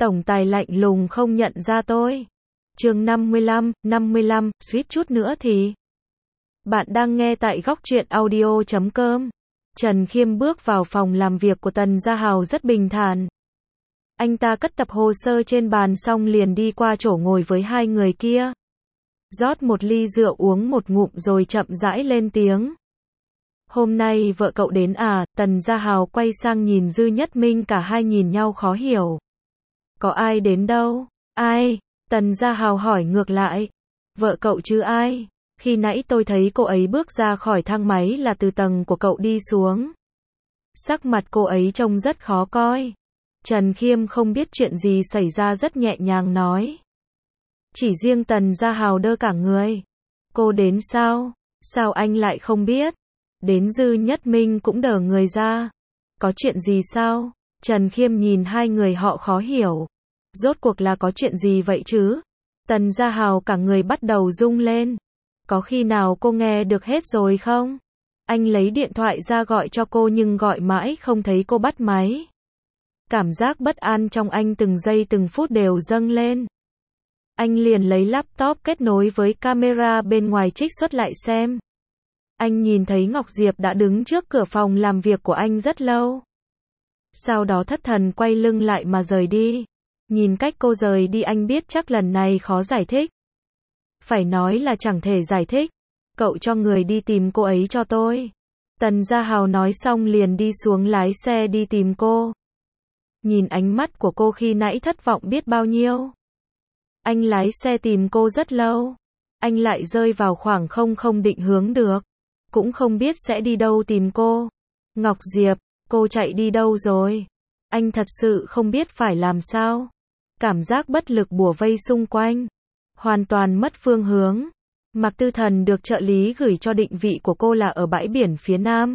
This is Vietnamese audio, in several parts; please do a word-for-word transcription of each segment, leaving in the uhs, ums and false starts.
Tổng tài lạnh lùng không nhận ra tôi. Chương năm mươi lăm, năm mươi lăm, suýt chút nữa thì. Bạn đang nghe tại góc truyện audio chấm com. Trần Khiêm bước vào phòng làm việc của Tần Gia Hào rất bình thản. Anh ta cất tập hồ sơ trên bàn xong liền đi qua chỗ ngồi với hai người kia. Rót một ly rượu uống một ngụm rồi chậm rãi lên tiếng. Hôm nay vợ cậu đến à? Tần Gia Hào quay sang nhìn Dư Nhất Minh, cả hai nhìn nhau khó hiểu. Có ai đến đâu? Ai? Tần Gia Hào hỏi ngược lại. Vợ cậu chứ ai? Khi nãy tôi thấy cô ấy bước ra khỏi thang máy là từ tầng của cậu đi xuống. Sắc mặt cô ấy trông rất khó coi. Trần Khiêm không biết chuyện gì xảy ra rất nhẹ nhàng nói. Chỉ riêng Tần Gia Hào đơ cả người. Cô đến sao? Sao anh lại không biết? Đến Dư Nhất Minh cũng đờ người ra. Có chuyện gì sao? Trần Khiêm nhìn hai người họ khó hiểu. Rốt cuộc là có chuyện gì vậy chứ? Tần Gia Hào cả người bắt đầu rung lên. Có khi nào cô nghe được hết rồi không? Anh lấy điện thoại ra gọi cho cô nhưng gọi mãi không thấy cô bắt máy. Cảm giác bất an trong anh từng giây từng phút đều dâng lên. Anh liền lấy laptop kết nối với camera bên ngoài trích xuất lại xem. Anh nhìn thấy Ngọc Diệp đã đứng trước cửa phòng làm việc của anh rất lâu. Sau đó thất thần quay lưng lại mà rời đi. Nhìn cách cô rời đi anh biết chắc lần này khó giải thích. Phải nói là chẳng thể giải thích. Cậu cho người đi tìm cô ấy cho tôi. Tần Gia Hào nói xong liền đi xuống lái xe đi tìm cô. Nhìn ánh mắt của cô khi nãy thất vọng biết bao nhiêu. Anh lái xe tìm cô rất lâu. Anh lại rơi vào khoảng không không định hướng được. Cũng không biết sẽ đi đâu tìm cô. Ngọc Diệp, cô chạy đi đâu rồi? Anh thật sự không biết phải làm sao. Cảm giác bất lực bủa vây xung quanh. Hoàn toàn mất phương hướng. Mạc Tư Thần được trợ lý gửi cho định vị của cô là ở bãi biển phía nam.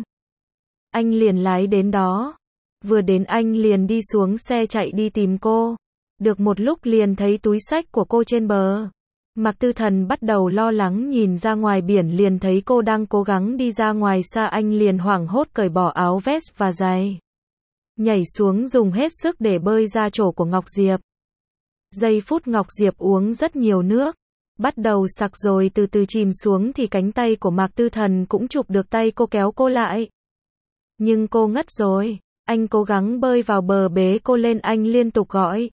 Anh liền lái đến đó. Vừa đến anh liền đi xuống xe chạy đi tìm cô. Được một lúc liền thấy túi xách của cô trên bờ. Mạc Tư Thần bắt đầu lo lắng nhìn ra ngoài biển liền thấy cô đang cố gắng đi ra ngoài xa, anh liền hoảng hốt cởi bỏ áo vest và giày. Nhảy xuống dùng hết sức để bơi ra chỗ của Ngọc Diệp. Giây phút Ngọc Diệp uống rất nhiều nước. Bắt đầu sặc rồi từ từ chìm xuống thì cánh tay của Mạc Tư Thần cũng chụp được tay cô kéo cô lại. Nhưng cô ngất rồi. Anh cố gắng bơi vào bờ bế cô lên, anh liên tục gọi.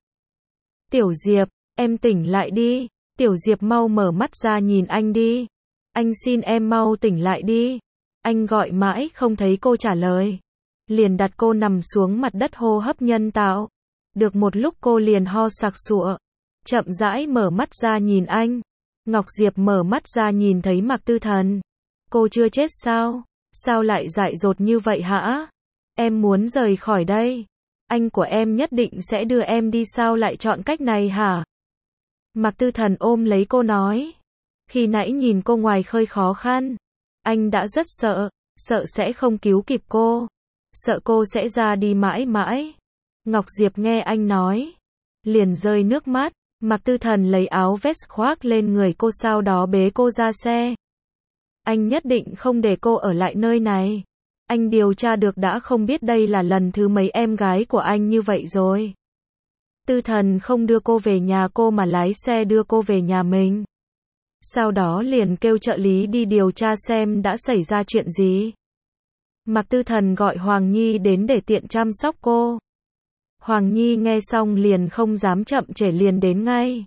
Tiểu Diệp, em tỉnh lại đi. Tiểu Diệp mau mở mắt ra nhìn anh đi. Anh xin em mau tỉnh lại đi. Anh gọi mãi không thấy cô trả lời. Liền đặt cô nằm xuống mặt đất hô hấp nhân tạo. Được một lúc cô liền ho sặc sụa. Chậm rãi mở mắt ra nhìn anh. Ngọc Diệp mở mắt ra nhìn thấy Mạc Tư Thần. Cô chưa chết sao? Sao lại dại dột như vậy hả? Em muốn rời khỏi đây. Anh của em nhất định sẽ đưa em đi, sao lại chọn cách này hả? Mạc Tư Thần ôm lấy cô nói. Khi nãy nhìn cô ngoài khơi khó khăn. Anh đã rất sợ. Sợ sẽ không cứu kịp cô. Sợ cô sẽ ra đi mãi mãi. Ngọc Diệp nghe anh nói. Liền rơi nước mắt. Mạc Tư Thần lấy áo vest khoác lên người cô, sau đó bế cô ra xe. Anh nhất định không để cô ở lại nơi này. Anh điều tra được đã không biết đây là lần thứ mấy em gái của anh như vậy rồi. Tư Thần không đưa cô về nhà cô mà lái xe đưa cô về nhà mình. Sau đó liền kêu trợ lý đi điều tra xem đã xảy ra chuyện gì. Mạc Tư Thần gọi Hoàng Nhi đến để tiện chăm sóc cô. Hoàng Nhi nghe xong liền không dám chậm trễ, liền đến ngay.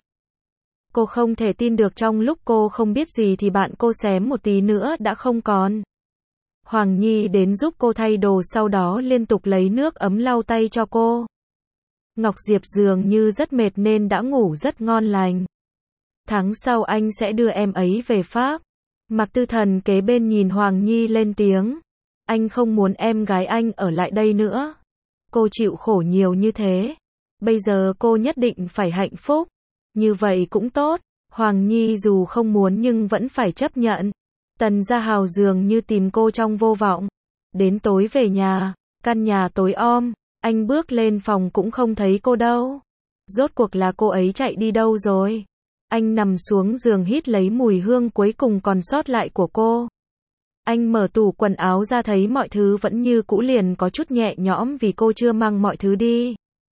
Cô không thể tin được trong lúc cô không biết gì thì bạn cô xém một tí nữa đã không còn. Hoàng Nhi đến giúp cô thay đồ, sau đó liên tục lấy nước ấm lau tay cho cô. Ngọc Diệp dường như rất mệt nên đã ngủ rất ngon lành. Tháng sau anh sẽ đưa em ấy về Pháp. Mạc Tư Thần kế bên nhìn Hoàng Nhi lên tiếng. Anh không muốn em gái anh ở lại đây nữa. Cô chịu khổ nhiều như thế. Bây giờ cô nhất định phải hạnh phúc. Như vậy cũng tốt. Hoàng Nhi dù không muốn nhưng vẫn phải chấp nhận. Tần Gia Hào dường như tìm cô trong vô vọng. Đến tối về nhà, căn nhà tối om, anh bước lên phòng cũng không thấy cô đâu. Rốt cuộc là cô ấy chạy đi đâu rồi? Anh nằm xuống giường hít lấy mùi hương cuối cùng còn sót lại của cô. Anh mở tủ quần áo ra thấy mọi thứ vẫn như cũ, liền có chút nhẹ nhõm vì cô chưa mang mọi thứ đi.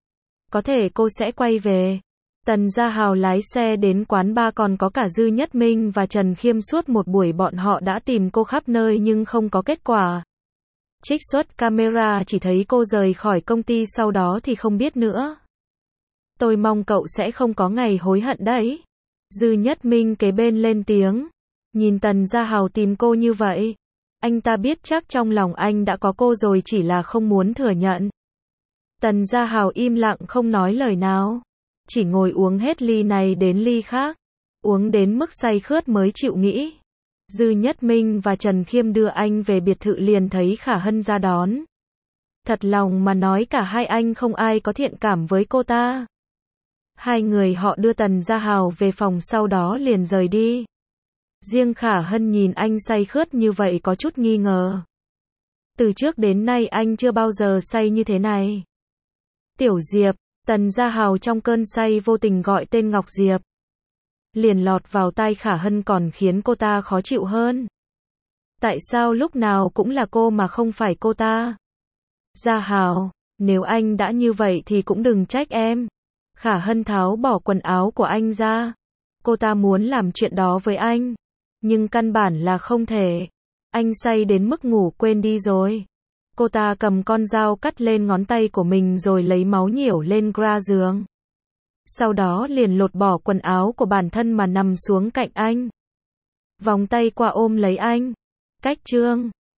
có thể cô sẽ quay về. Tần Gia Hào lái xe đến quán bar, còn có cả Dư Nhất Minh và Trần Khiêm. Suốt một buổi bọn họ đã tìm cô khắp nơi nhưng không có kết quả. Trích xuất camera chỉ thấy cô rời khỏi công ty, sau đó thì không biết nữa. Tôi mong cậu sẽ không có ngày hối hận đấy. Dư Nhất Minh kế bên lên tiếng. Nhìn Tần Gia Hào tìm cô như vậy, anh ta biết chắc trong lòng anh đã có cô rồi, chỉ là không muốn thừa nhận. Tần Gia Hào im lặng không nói lời nào, chỉ ngồi uống hết ly này đến ly khác, uống đến mức say khướt mới chịu nghĩ. Dư Nhất Minh và Trần Khiêm đưa anh về biệt thự liền thấy Khả Hân ra đón. Thật lòng mà nói cả hai anh không ai có thiện cảm với cô ta. Hai người họ đưa Tần Gia Hào về phòng sau đó liền rời đi. Riêng Khả Hân nhìn anh say khướt như vậy có chút nghi ngờ. Từ trước đến nay anh chưa bao giờ say như thế này. Tiểu Diệp, Tần Gia Hào trong cơn say vô tình gọi tên Ngọc Diệp. Liền lọt vào tai Khả Hân còn khiến cô ta khó chịu hơn. Tại sao lúc nào cũng là cô mà không phải cô ta? Gia Hào, nếu anh đã như vậy thì cũng đừng trách em. Khả Hân tháo bỏ quần áo của anh ra. Cô ta muốn làm chuyện đó với anh, nhưng căn bản là không thể. Anh say đến mức ngủ quên đi rồi. Cô ta cầm con dao cắt lên ngón tay của mình rồi lấy máu nhiễu lên gra giường. Sau đó liền lột bỏ quần áo của bản thân mà nằm xuống cạnh anh. Vòng tay qua ôm lấy anh. Cách chương